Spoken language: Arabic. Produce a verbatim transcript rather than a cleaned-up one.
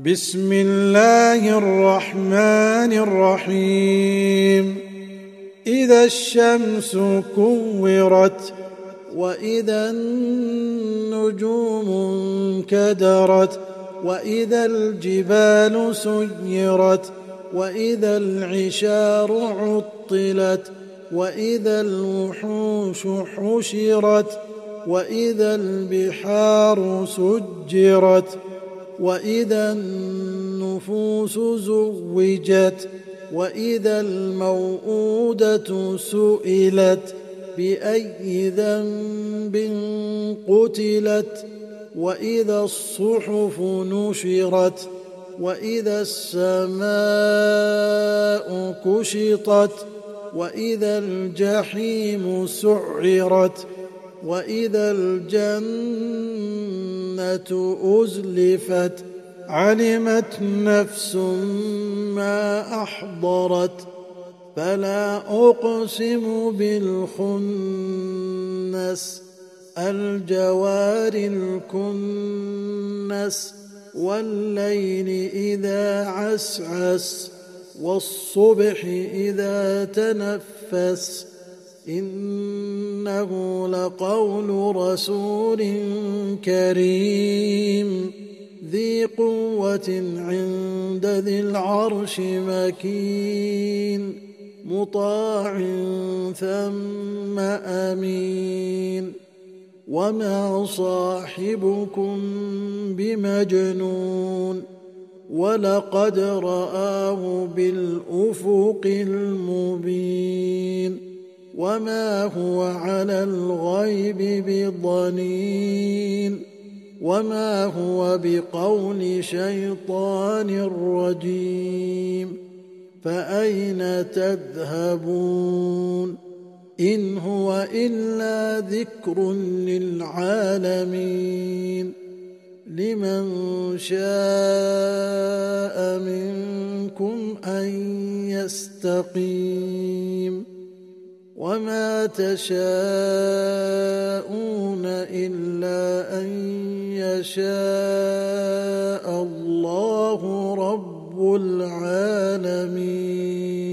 بسم الله الرحمن الرحيم إذا الشمس كورت وإذا النجوم انكدرت وإذا الجبال سيرت وإذا العشار عطلت وإذا الوحوش حشرت وإذا البحار سجرت وإذا النفوس زوجت وإذا الموءودة سئلت بأي ذنب قتلت وإذا الصحف نشرت وإذا السماء كشطت وإذا الجحيم سعرت وإذا الجنة أزلفت علمت نفس ما أحضرت فلا أقسم بالخنس الجوار الكنس والليل إذا عسعس والصبح إذا تنفس إنه لقول رسول كريم ذي قوة عند ذي العرش مكين مطاع ثم أمين وما صاحبكم بمجنون ولقد رآه بالأفق المبين وما هو على الغيب بضنين وما هو بقول شيطان رجيم فأين تذهبون إن هو إلا ذكر للعالمين لمن شاء منكم أن يستقيم وما تشاءون إلا أن يشاء الله رب العالمين.